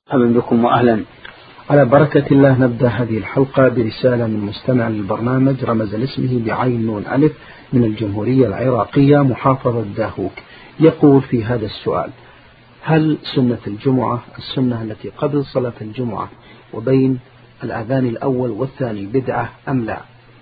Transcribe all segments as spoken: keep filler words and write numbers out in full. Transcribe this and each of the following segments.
أهلا بكم وأهلا. على بركة الله نبدأ هذه الحلقة برسالة من مستمع للبرنامج رمز لاسمه بعين نون ألف من الجمهورية العراقية محافظة داهوك. يقول في هذا السؤال: هل سنة الجمعة السنة التي قبل صلاة الجمعة وبين الأذان الأول والثاني بدعة أم لا؟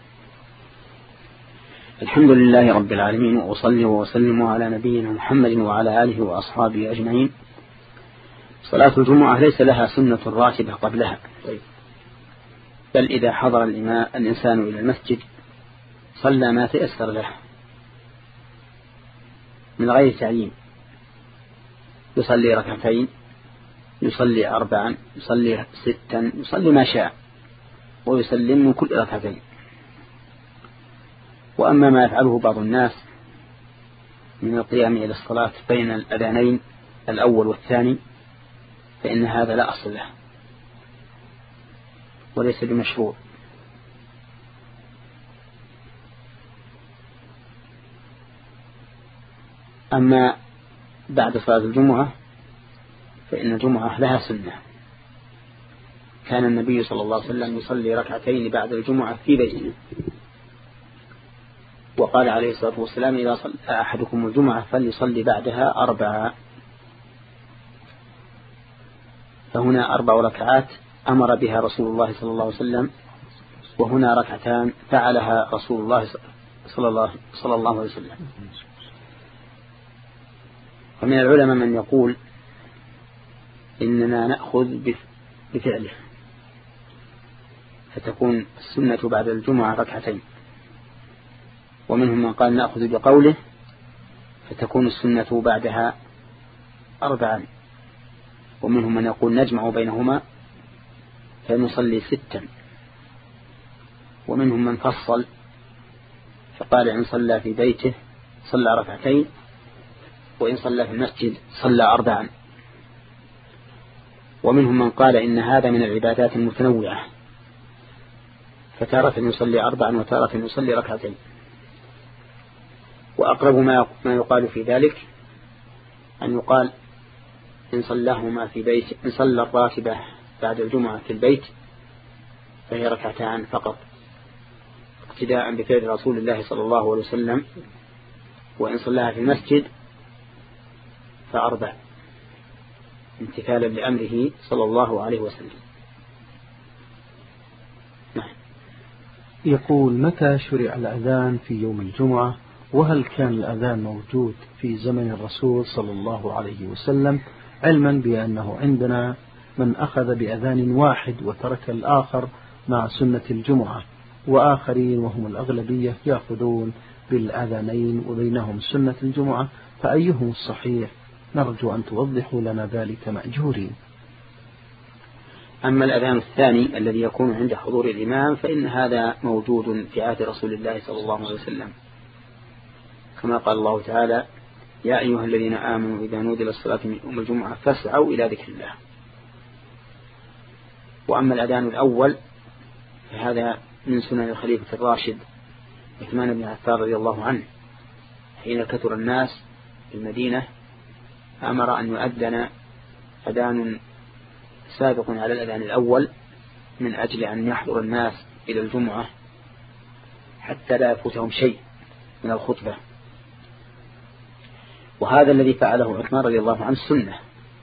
الحمد لله رب العالمين، وأصلي وأسلم على نبينا محمد وعلى آله وأصحابه أجمعين. صلاة الجمعة ليس لها سنة راتبة قبلها، بل إذا حضر الإنسان إلى المسجد صلى ما تيسر له من غير تعيين، يصلي ركعتين، يصلي أربعا، يصلي ستا، يصلي ما شاء، ويسلم من كل ركعتين. وأما ما يفعله بعض الناس من القيام إلى الصلاة بين الأذانين الأول والثاني فإن هذا لا أصل له وليس بمشروع. أما بعد صلاة الجمعة فإن الجمعة لها سنة. كان النبي صلى الله عليه وسلم يصلي ركعتين بعد الجمعة في بيته، وقال عليه الصلاة والسلام: إذا صلى أحدكم الجمعة فليصلي بعدها أربعة. فهنا أربع ركعات أمر بها رسول الله صلى الله عليه وسلم، وهنا ركعتان فعلها رسول الله صلى الله, صلى الله عليه وسلم. ومن العلماء من يقول إننا نأخذ بفعله، فتكون السنة بعد الجمعة ركعتين، ومنهم من قال نأخذ بقوله فتكون السنة بعدها أربعا، ومنهم من يقول نجمع بينهما فنصلي ستا، ومنهم من فصل فقال إن صلى في بيته صلى ركعتين، وإن صلى في المسجد صلى أربعا. ومنهم من قال إن هذا من العبادات المتنوعة، فتارة يصلي أربعا وتارة يصلي ركعتين. وأقرب ما يقال في ذلك أن يقال إن صلاهما في بيت، إن صلى الراتبة بعد الجمعة في البيت فهي ركعتان فقط، اقتداء بفعل رسول الله صلى الله عليه وسلم، وإن صلاها في المسجد فأربع، امتثالا لأمره صلى الله عليه وسلم. نعم. يقول: متى شرع الأذان في يوم الجمعة؟ وهل كان الأذان موجود في زمن الرسول صلى الله عليه وسلم، علما بأنه عندنا من أخذ بأذان واحد وترك الآخر مع سنة الجمعة، وآخرين وهم الأغلبية يأخذون بالأذانين وبينهم سنة الجمعة، فأيهم الصحيح؟ نرجو أن توضحوا لنا ذلك مأجورين. أما الأذان الثاني الذي يكون عند حضور الإمام فإن هذا موجود في عهد رسول الله صلى الله عليه وسلم، كما قال الله تعالى: يا أيها الذين آمنوا إذا نودي للصلاة من يوم الجمعة فاسعوا إلى ذكر الله. وأما الأذان الأول فهذا من سنن الخليفة الراشد عثمان بن عفان رضي الله عنه، حين كثر الناس في المدينة أمر أن يؤذن أذان سابق على الأذان الأول من أجل أن يحضر الناس إلى الجمعة حتى لا يفوتهم شيء من الخطبة. وهذا الذي فعله عثمان رضي الله عنه سنة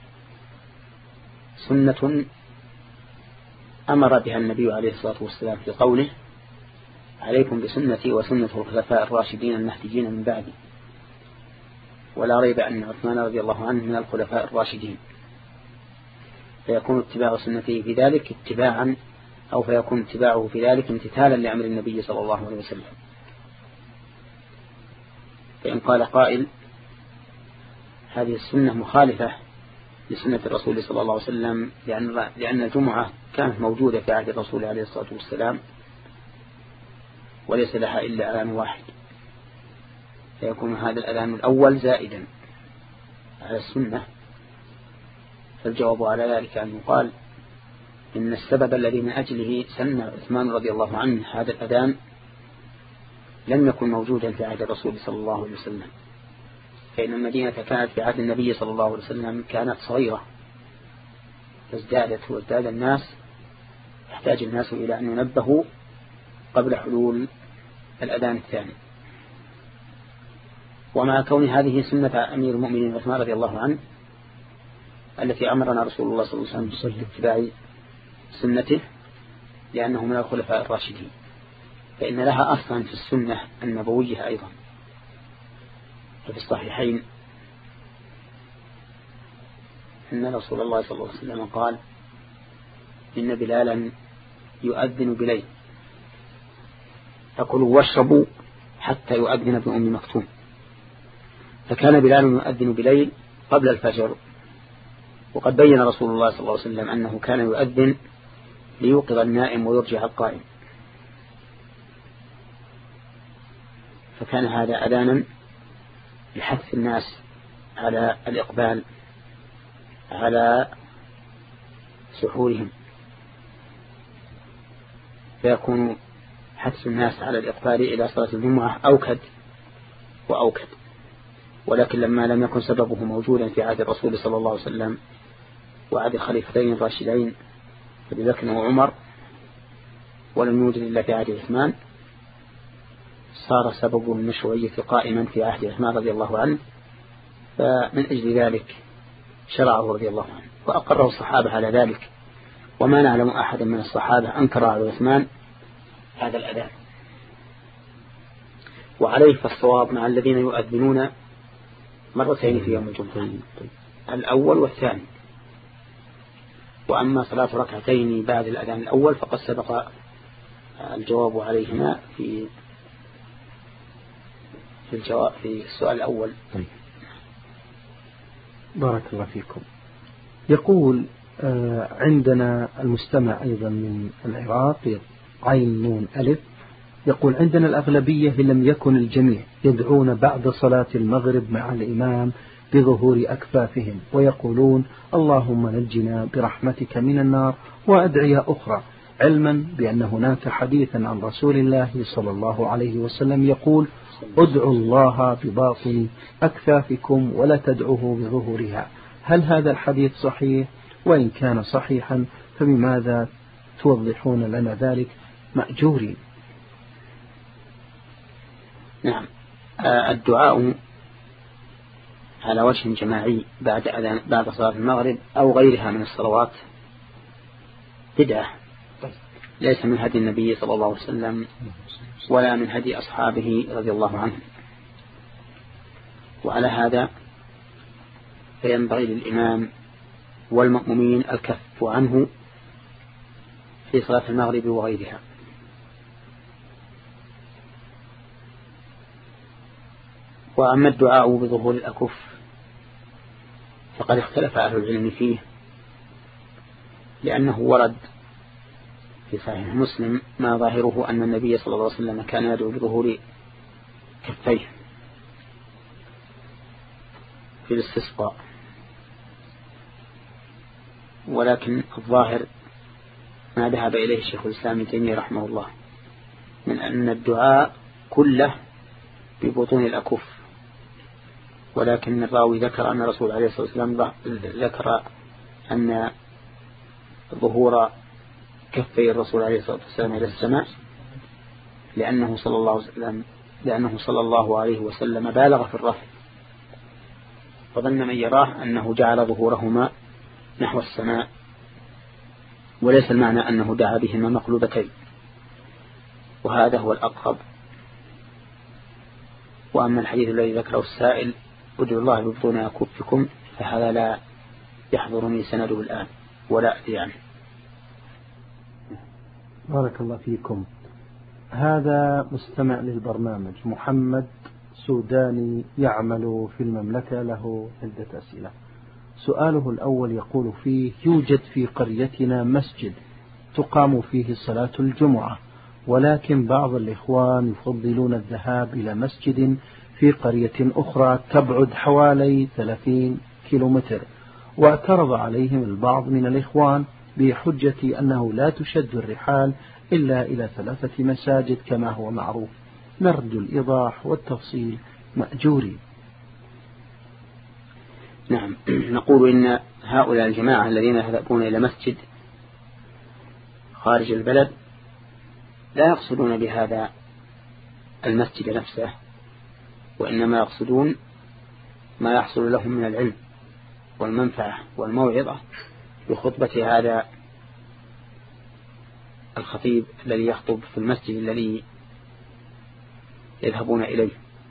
سنة أمر بها النبي عليه الصلاة والسلام في قوله: عليكم بسنتي وسنة الخلفاء الراشدين المهديين من بعدي. ولا ريب أن عثمان رضي الله عنه من الخلفاء الراشدين، فيكون اتباع سنته في ذلك اتباعا، أو فيكون اتباعه في ذلك امتثالا لأمر النبي صلى الله عليه وسلم. فإن قال قائل هذه السنة مخالفة لسنة الرسول صلى الله عليه وسلم لأن, لأن الجمعة كانت موجودة في عهد الرسول عليه الصلاة والسلام وليس لها إلا أذان واحد، فيكون هذا الأذان الأول زائدا على السنة. فالجواب على ذلك أن يقال إن السبب الذي من أجله سن عثمان رضي الله عنه هذا الأذان لم يكن موجودا في عهد الرسول صلى الله عليه وسلم، فإن المدينة كانت في عهد النبي صلى الله عليه وسلم كانت صغيرة فازدادت وازداد الناس، يحتاج الناس إلى أن ينبهوا قبل حلول الأذان الثاني. ومع كون هذه سنة أمير المؤمنين عثمان رضي الله عنه التي أمرنا رسول الله صلى الله عليه وسلم باتباع سنته لأنه من الخلفاء الراشدين، فإن لها أصلا في السنة النبوية أيضا. ففي الصحيحين أن رسول الله صلى الله عليه وسلم قال إن بلالا يؤذن بليل فكلوا واشربوا حتى يؤذن ابن أم مكتوم. فكان بلال يؤذن بليل قبل الفجر، وقد بين رسول الله صلى الله عليه وسلم أنه كان يؤذن ليوقظ النائم ويرجع القائم، فكان هذا أذانا لحث الناس على الإقبال على سحورهم، فيكون حث الناس على الإقبال إلى صلاة الجمعة أوكد وأوكد. ولكن لما لم يكن سببه موجودا في عهد الرسول صلى الله عليه وسلم وعهد الخليفتين الراشدين أبي بكر وعمر، ولم يوجد إلا في عهد عثمان، صار سبب المشروعية قائما في عهد عثمان رضي الله عنه، فمن أجل ذلك شرعه رضي الله عنه وأقره الصحابة على ذلك، وما نعلم أحدا من الصحابة أنكر على عثمان هذا الأذان. وعليه فالصواب مع الذين يؤذنون مرتين في يوم الجمعة، الأول والثاني. وأما صلاة ركعتين بعد الأذان الأول فقد سبق الجواب عليهما في في الجواب في السؤال الأول. طيب. بارك الله فيكم. يقول عندنا المستمع أيضا من العراق عين نون ألف، يقول عندنا الأغلبية لم يكن الجميع يدعون بعد صلاة المغرب مع الإمام بظهور أكفافهم ويقولون اللهم نجنا برحمتك من النار وأدعية أخرى، علما بأن هناك حديثا عن رسول الله صلى الله عليه وسلم يقول ادعوا الله بباطن أكفافكم ولا تدعوه بظهورها. هل هذا الحديث صحيح؟ وإن كان صحيحا فبماذا توضحون لنا ذلك مأجورين؟ نعم، الدعاء على وجه جماعي بعد أذان بعد صلاة المغرب أو غيرها من الصلوات بدعة، ليس من هدي النبي صلى الله عليه وسلم ولا من هدي أصحابه رضي الله عنهم. وعلى هذا فينبغي للإمام والمأمومين الكف عنه في صلاة المغرب وغيرها. وأما الدعاء بظهور الأكف فقد اختلف أهل العلم فيه، لأنه ورد في صحيح مسلم ما ظاهره أن النبي صلى الله عليه وسلم كان يدعو بظهور كفيه في الاستسقاء، ولكن الظاهر ما ذهب إليه الشيخ الإسلام ابن تيمية رحمه الله من أن الدعاء كله ببطون الأكف، ولكن الراوي ذكر أن الرسول عليه الصلاة والسلام ذكر أن ظهور كفي الرسول عليه الصلاة والسلام إلى السماء لأنه صلى الله عليه وسلم لأنه صلى الله عليه وسلم بالغ في الرفع، فظن من يراه أنه جعل ظهورهما نحو السماء، وليس المعنى أنه دعا بهما مقلوبتين، وهذا هو الأقرب. وأما الحديث الذي ذكره السائل ادعوا الله ببطون أكفكم فهذا لا يحضرني سنده الآن ولا أدري عنه. بارك الله فيكم. هذا مستمع للبرنامج محمد سوداني يعمل في المملكة، له عدة أسئلة. سؤاله الأول يقول فيه يوجد في قريتنا مسجد تقام فيه صلاة الجمعة، ولكن بعض الإخوان يفضلون الذهاب إلى مسجد في قرية أخرى تبعد حوالي ثلاثين كيلومتر، واعترض عليهم البعض من الإخوان بحجة أنه لا تشد الرحال إلا إلى ثلاثة مساجد كما هو معروف. نرجو الإيضاح والتفصيل مأجورين. نعم. نقول إن هؤلاء الجماعة الذين يذهبون إلى مسجد خارج البلد لا يقصدون بهذا المسجد نفسه، وإنما يقصدون ما يحصل لهم من العلم والمنفعة والموعظة بخطبة هذا الخطيب الذي يخطب في المسجد الذي يذهبون إليه،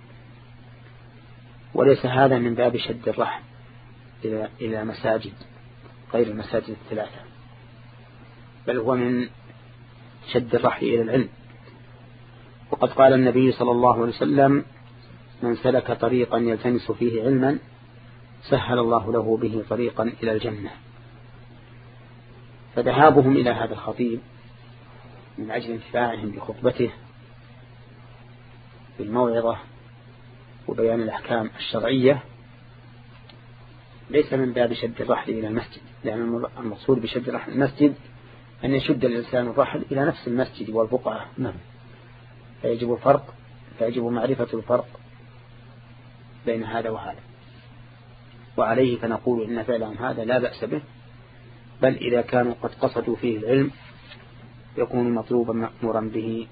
وليس هذا من باب شد الرحم إلى إلى مساجد غير المساجد الثلاثة، بل هو من شد الرحل إلى العلم. وقد قال النبي صلى الله عليه وسلم: من سلك طريقا يلتمس فيه علما سهل الله له به طريقا إلى الجنة. فذهابهم إلى هذا الخطيب من أجل انتفاعهم بخطبته بالموعظة وبيان الأحكام الشرعية ليس من باب شد الرحل إلى المسجد، لأن المقصود بشد الرحل المسجد أن يشد الإنسان الرحل إلى نفس المسجد والبقعة. نعم. فيجب الفرق فيجب معرفة الفرق بين هذا وهذا، وعليه فنقول إن فعلهم هذا لا بأس به، بل إذا كانوا قد قصدوا فيه العلم يكون مطلوبا مأمورا به،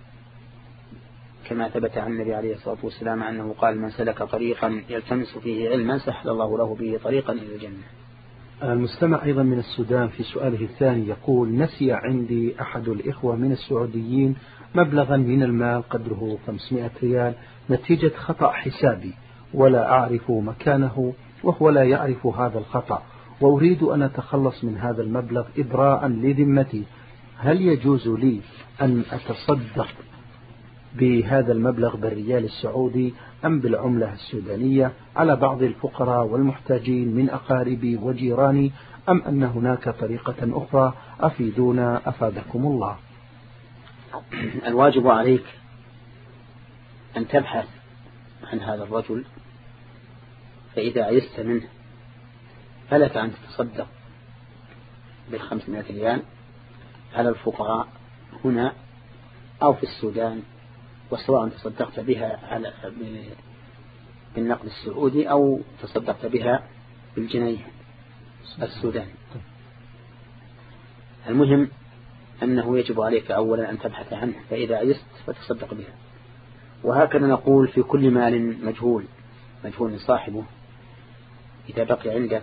كما ثبت عن النبي عليه الصلاة والسلام أنه قال: من سلك طريقا يلتمس فيه علما سهل الله له به طريقا إلى الجنة. المستمع أيضا من السودان في سؤاله الثاني يقول: نسي عندي أحد الإخوة من السعوديين مبلغا من المال قدره خمسمائة ريال نتيجة خطأ حسابي، ولا أعرف مكانه وهو لا يعرف هذا الخطأ، وأريد أن أتخلص من هذا المبلغ إبراء لذمتي، هل يجوز لي أن أتصدق بهذا المبلغ بالريال السعودي أم بالعملة السودانية على بعض الفقراء والمحتاجين من أقاربي وجيراني، أم أن هناك طريقة أخرى؟ أفيدونا أفادكم الله. الواجب عليك أن تبحث عن هذا الرجل، فإذا عيست منه فلك أن تتصدق بالخمسمائة ريال على الفقراء هنا أو في السودان، وسواء تصدقت بها على بالنقد السعودي أو تصدقت بها بالجنيه السوداني. المهم أنه يجب عليك أولا أن تبحث عنه، فإذا عيست فتصدق بها. وهكذا نقول في كل مال مجهول مجهول صاحبه، إذا بقي عندك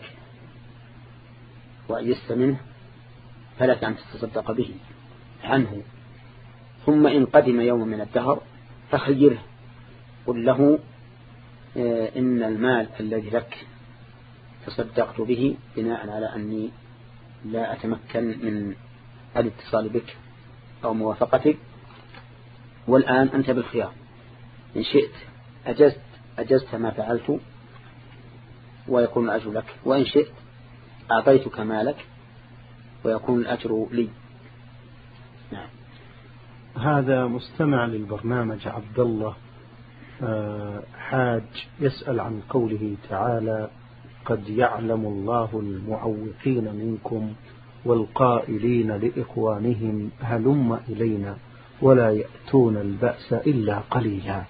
وعيست منه فلك أن تتصدق به عنه، ثم إن قدم يوم من الدهر فخيره، قل له: إن المال الذي لك تصدقت به بناء على أني لا أتمكن من الاتصال بك أو موافقتك، والآن أنت بالخيار، إن شئت أجزت أجزت ما فعلت ويكون الأجر لك، وإن شئت أعطيتك مالك ويكون الأجر لي. نعم. هذا مستمع للبرنامج عبد الله حاج يسأل عن قوله تعالى: قد يعلم الله المعوقين منكم والقائلين لإخوانهم هلم إلينا ولا يأتون البأس إلا قليلا.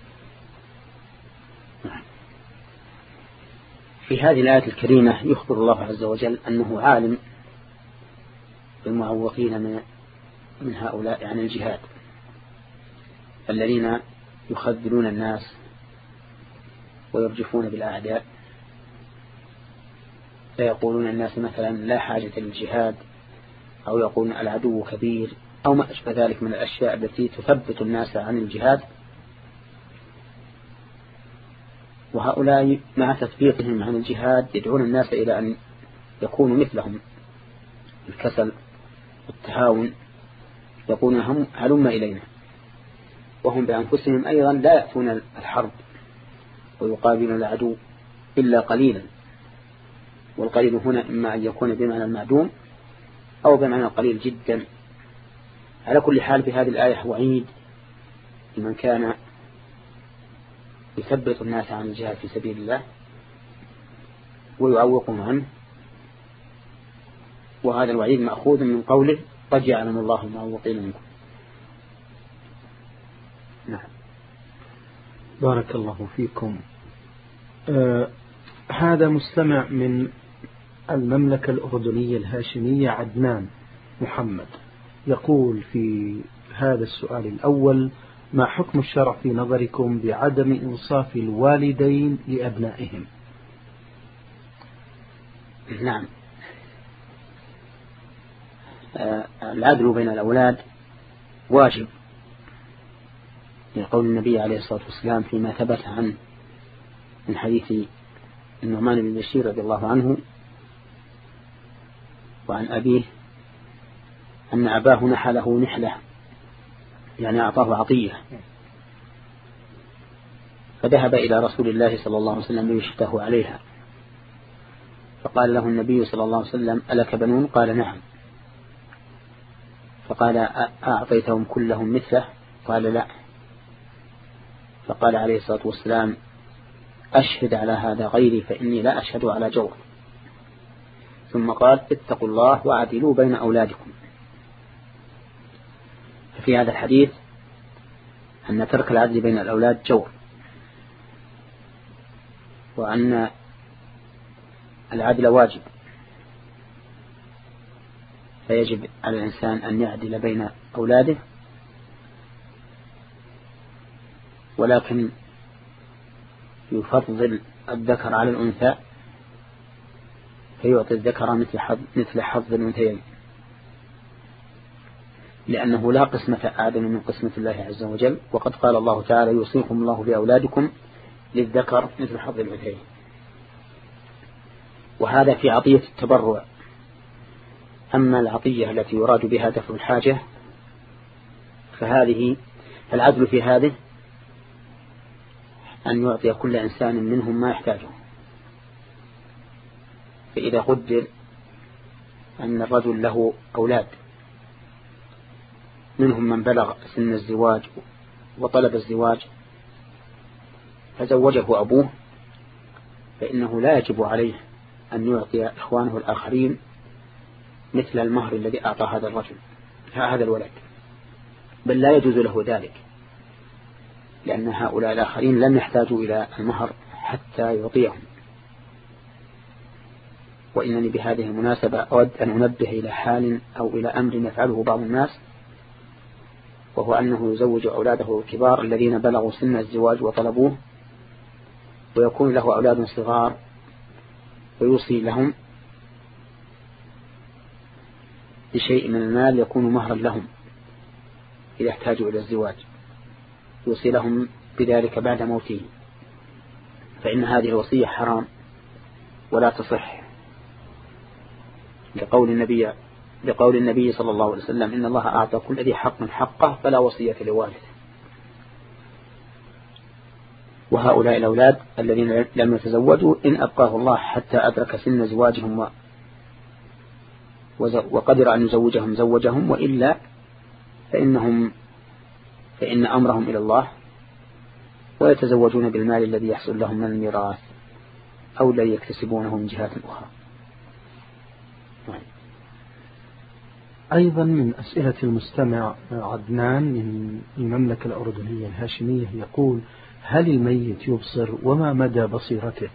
في هذه الآية الكريمة يخبر الله عز وجل أنه عالم بالمعوقين من من هؤلاء عن الجهاد، الذين يخذلون الناس ويرجفون بالأعداء، فيقولون الناس مثلا لا حاجة للجهاد، أو يقولون العدو كبير، أو ما أشبه ذلك من الأشياء التي تثبت الناس عن الجهاد. وهؤلاء مع تثبيتهم عن الجهاد يدعون الناس إلى أن يكونوا مثلهم الكسل والتهاون، يقولون هم هلم إلينا، وهم بأنفسهم أيضا لا يأتون الحرب ويقابلون العدو إلا قليلا، والقليل هنا إما أن يكون بمعنى المعدوم أو بمعنى قليل جدا. على كل حال في هذه الآية وعيد لمن كان يثبت الناس عن الجهاد في سبيل الله ويعوقهم عنه، وهذا الوعيد مأخوذ من قوله: قد يعلم الله المعوقين منكم. نعم. بارك الله فيكم. أه هذا مستمع من المملكة الأردنية الهاشمية عدنان محمد، يقول في هذا السؤال الأول: ما حكم الشرع في نظركم بعدم إنصاف الوالدين لأبنائهم؟ نعم، العدل بين الأولاد واجب، لقول النبي عليه الصلاة والسلام فيما ثبت عنه من حديث النعمان بن بشير رضي الله عنه وعن أبيه أن أباه نحله نحلة، يعني أعطاه عطية، فذهب إلى رسول الله صلى الله عليه وسلم ليشته عليها، فقال له النبي صلى الله عليه وسلم: ألك بنون؟ قال: نعم. فقال: أعطيتهم كلهم مثله؟ قال: لا. فقال عليه الصلاة والسلام: أشهد على هذا غيري فإني لا أشهد على جور. ثم قال: اتقوا الله وعدلوا بين أولادكم. ففي هذا الحديث أن ترك العدل بين الأولاد جور، وأن العدل واجب، فيجب على الإنسان أن يعدل بين أولاده، ولكن يفضل الذكر على الأنثى فيعطي الذكر مثل حظ مثل حظ الأنثيين، لأنه لا قسمة أعدل من قسمة الله عز وجل، وقد قال الله تعالى: يوصيكم الله بأولادكم للذكر مثل حظ الأنثيين. وهذا في عطية التبرع. أما العطية التي يراد بها دفع الحاجة فهذه العدل في هذه أن يعطي كل إنسان منهم ما يحتاجه. فإذا قدر أن الرجل له أولاد منهم من بلغ سن الزواج وطلب الزواج فزوجه أبوه، فإنه لا يجب عليه أن يعطي إخوانه الآخرين مثل المهر الذي أعطى هذا الرجل هذا الولد، بل لا يجوز له ذلك، لأن هؤلاء الآخرين لم يحتاجوا إلى المهر حتى يعطيهم. وإنني بهذه المناسبة أود أن أنبه إلى حال أو إلى أمر يفعله بعض الناس، وهو أنه يزوج أولاده الكبار الذين بلغوا سن الزواج وطلبوه، ويكون له أولاد صغار ويوصي لهم بشيء من المال يكون مهرا لهم إذا احتاجوا إلى الزواج، يوصي لهم بذلك بعد موته، فإن هذه الوصية حرام ولا تصح، لقول النبي لقول النبي صلى الله عليه وسلم: إن الله أعطى كل ذي حق حقه فلا وصية لوارث. وهؤلاء الأولاد الذين لم يتزوجوا إن أبقاه الله حتى أدرك سن زواجهم وقدر أن يزوجهم زوجهم، وإلا فإنهم فإن أمرهم إلى الله، ويتزوجون بالمال الذي يحصل لهم من الميراث أو الذي يكتسبونه من جهات أخرى. أيضا من أسئلة المستمع عدنان من المملكة الأردنية الهاشمية يقول: هل الميت يبصر وما مدى بصيرته؟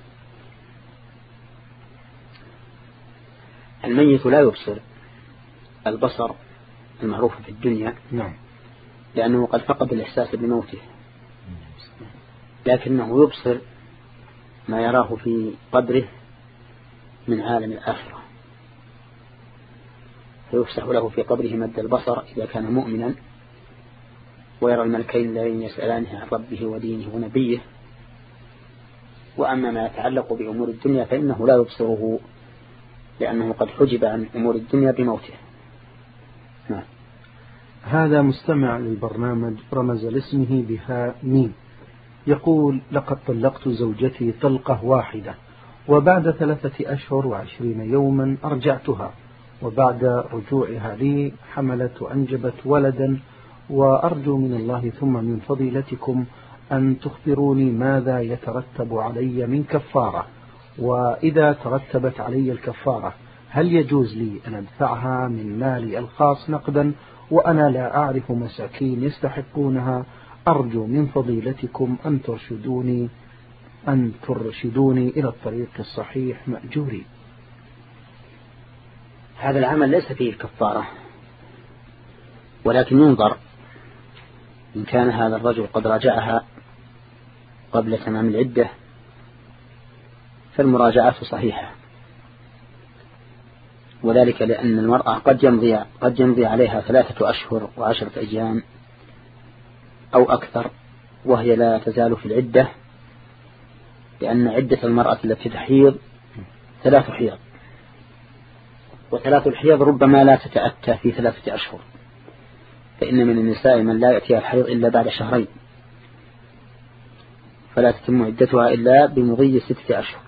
الميت لا يبصر البصر المعروف في الدنيا، نعم، لأنه قد فقد الإحساس بموته، لكنه يبصر ما يراه في قبره من عالم الآخرة، فيفسح له في قبره مد البصر إذا كان مؤمنا، ويرى الملكين الذين يسألانه عن ربه ودينه ونبيه. وأما ما يتعلق بأمور الدنيا فإنه لا يبصره، لأنه قد حجب عن أمور الدنيا بموته. نعم. هذا مستمع للبرنامج رمز لاسمه بها ميم، يقول: لقد طلقت زوجتي طلقة واحدة، وبعد ثلاثة أشهر وعشرين يوما أرجعتها، وبعد رجوعها لي حملت وأنجبت ولدا، وأرجو من الله ثم من فضيلتكم أن تخبروني ماذا يترتب علي من كفارة، وإذا ترتبت علي الكفارة هل يجوز لي أن أدفعها من مالي الخاص نقدا، وأنا لا أعرف مساكين يستحقونها، أرجو من فضيلتكم أن ترشدوني أن ترشدوني إلى الطريق الصحيح مأجورين. هذا العمل ليس فيه الكفارة، ولكن ينظر إن كان هذا الرجل قد راجعها قبل تمام العدة فالمراجعة صحيحة، وذلك لأن المرأة قد يمضي, قد يمضي عليها ثلاثة أشهر وعشرة أيام أو أكثر وهي لا تزال في العدة، لأن عدة المرأة التي تحيض ثلاث حيض، وثلاث الحيض ربما لا تتأتى في ثلاثة أشهر، فإن من النساء من لا يأتيها الحيض إلا بعد شهرين، فلا تتم عدتها إلا بمضي ستة أشهر.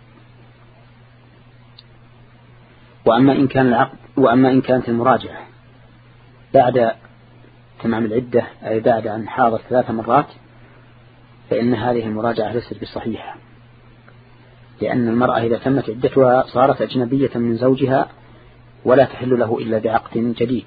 وأما إن كان العقد وأما إن كانت المراجعة بعد تمام العدة أي بعد أن حاضت ثلاث مرات فإن هذه المراجعة ليست بصحيحة، لأن المرأة إذا تمت عدتها صارت أجنبية من زوجها ولا تحل له إلا بعقد جديد.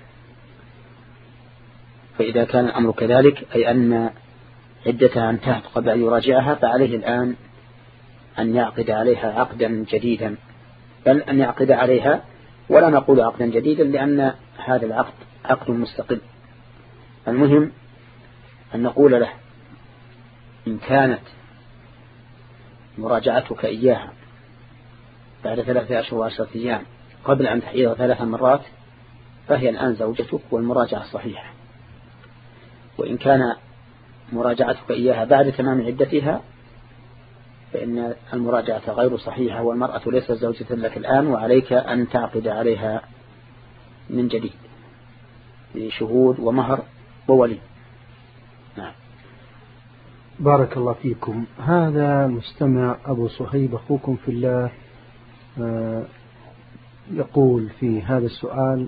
فإذا كان الأمر كذلك أي أن عدتها انتهت قبل أن يراجعها فعليه الآن أن يعقد عليها عقدا جديدا، بل أن يعقد عليها، ولا نقول عقدا جديدا لأن هذا العقد عقد مستقل. المهم أن نقول له إن كانت مراجعتك إياها بعد ثلاثة أشهر وعشرة أيام قبل أن تحيض ثلاث مرات فهي الآن زوجتك والمراجعة صحيحة، وإن كان مراجعتك إياها بعد تمام عدتها فإن المراجعة غير صحيحة والمرأة ليست زوجة لك الآن، وعليك أن تعقد عليها من جديد بشهود ومهر وولي. نعم. بارك الله فيكم. هذا مستمع أبو صهيب أخوكم في الله يقول في هذا السؤال: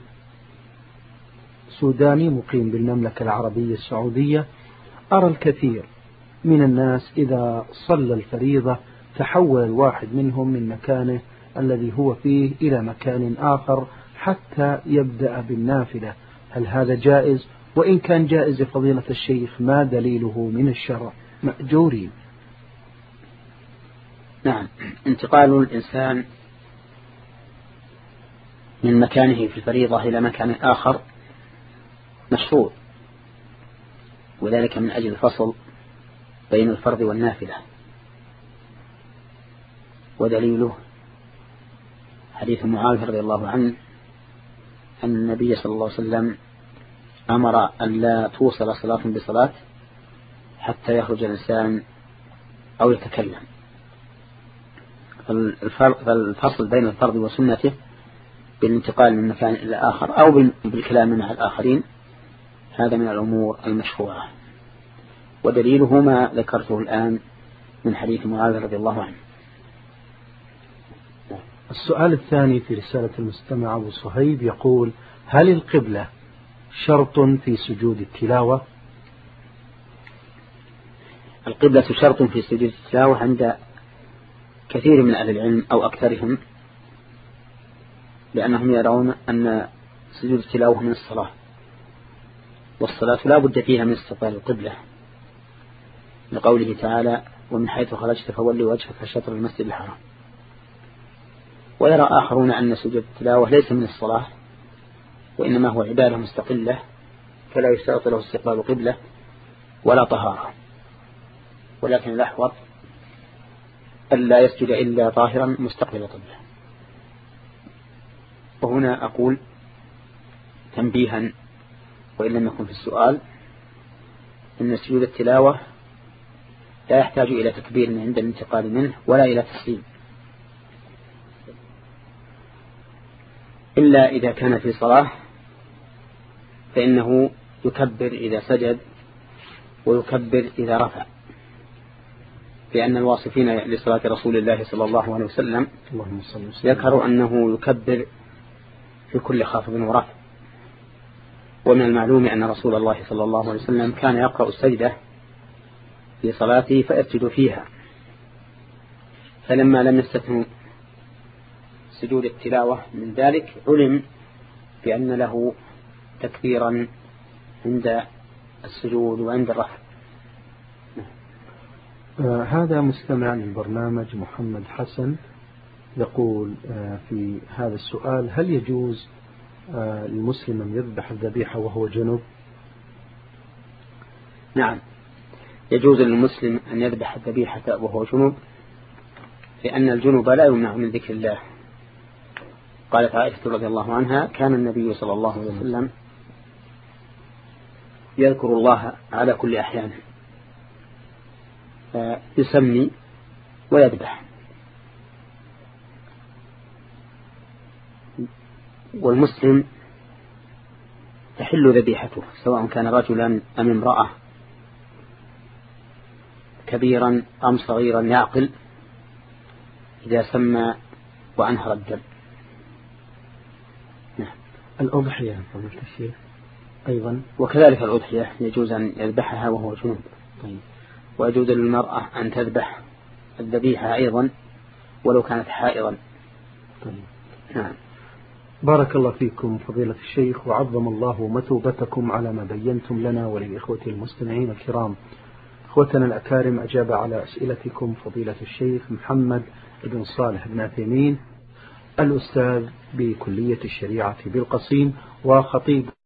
سوداني مقيم بالمملكة العربية السعودية، أرى الكثير من الناس إذا صلى الفريضة تحول الواحد منهم من مكانه الذي هو فيه إلى مكان آخر حتى يبدأ بالنافلة، هل هذا جائز؟ وإن كان جائز فضيلة الشيخ ما دليله من الشرع مأجورين؟ نعم، انتقال الإنسان من مكانه في الفريضة إلى مكان آخر مشروع، وذلك من أجل الفصل بين الفرض والنافلة، ودليله حديث معاذ رضي الله عنه أن النبي صلى الله عليه وسلم أمر أن لا توصل صلاة بصلاة حتى يخرج الإنسان أو يتكلم. فالفصل بين الفرض وسنته بالانتقال من مكان إلى آخر أو بالكلام مع الآخرين هذا من الأمور المشروعة، ودليله ما ذكرته الآن من حديث معاذ رضي الله عنه. السؤال الثاني في رسالة المستمع أبو صهيب يقول: هل القبلة شرط في سجود التلاوة؟ القبلة شرط في سجود التلاوة عند كثير من أهل العلم أو أكثرهم، لأنهم يرون أن سجود التلاوة من الصلاة، والصلاة لا بد فيها من استقبال القبلة، لقوله تعالى: ومن حيث خرجت فولي وجهك شطر المسجد الحرام. ويرى آخرون أن سجود التلاوة ليس من الصلاة وإنما هو عبادة مستقلة فلا يشترط له استقبال القبلة ولا طهارة، ولكن الأحوط ألا يسجد إلا طاهرا مستقبل القبلة. وهنا أقول تنبيها وإن لم يكن في السؤال أن سجود التلاوة لا يحتاج إلى تكبير عند الانتقال منه ولا إلى تسليم، إلا إذا كان في صلاة فإنه يكبر إذا سجد ويكبر إذا رفع، لأن الواصفين لصلاة رسول الله صلى الله عليه وسلم ذكروا أنه يكبر في كل خافض ورفع. ومن المعلوم أن رسول الله صلى الله عليه وسلم كان يقرأ السجدة في صلاته فيسجد فيها، فلما لم يستثنوا سجود التلاوة من ذلك علم بأن له تكبيرا عند السجود وعند الرفع. آه هذا مستمع للبرنامج محمد حسن يقول آه في هذا السؤال: هل يجوز آه للمسلم أن يذبح الذبيحة وهو جنب؟ نعم، يجوز للمسلم أن يذبح الذبيحة وهو جنب، لأن الجنب لا يمنع من ذكر الله. قالت عائشة رضي الله عنها: كان النبي صلى الله عليه وسلم يذكر الله على كل أحيان، يسمي ويذبح. والمسلم تحل ذبيحته سواء كان رجلا أم امرأة، كبيرا أم صغيرا يعقل، إذا سمى وأنهر الدم. نعم. الأضحية فضيلة الشيخ أيضا وكذلك الأضحية يجوز أن يذبحها وهو جنوب. طيب. ويجوز للمرأة أن تذبح الذبيحة أيضا ولو كانت حائضا. طيب. نعم. بارك الله فيكم فضيلة الشيخ، وعظم الله مثوبتكم على ما بينتم لنا وللإخوة المستمعين الكرام. إخوتنا الأكارم، أجاب على أسئلتكم فضيلة الشيخ محمد بن صالح بن عثيمين، الأستاذ بكلية الشريعة بالقصيم وخطيب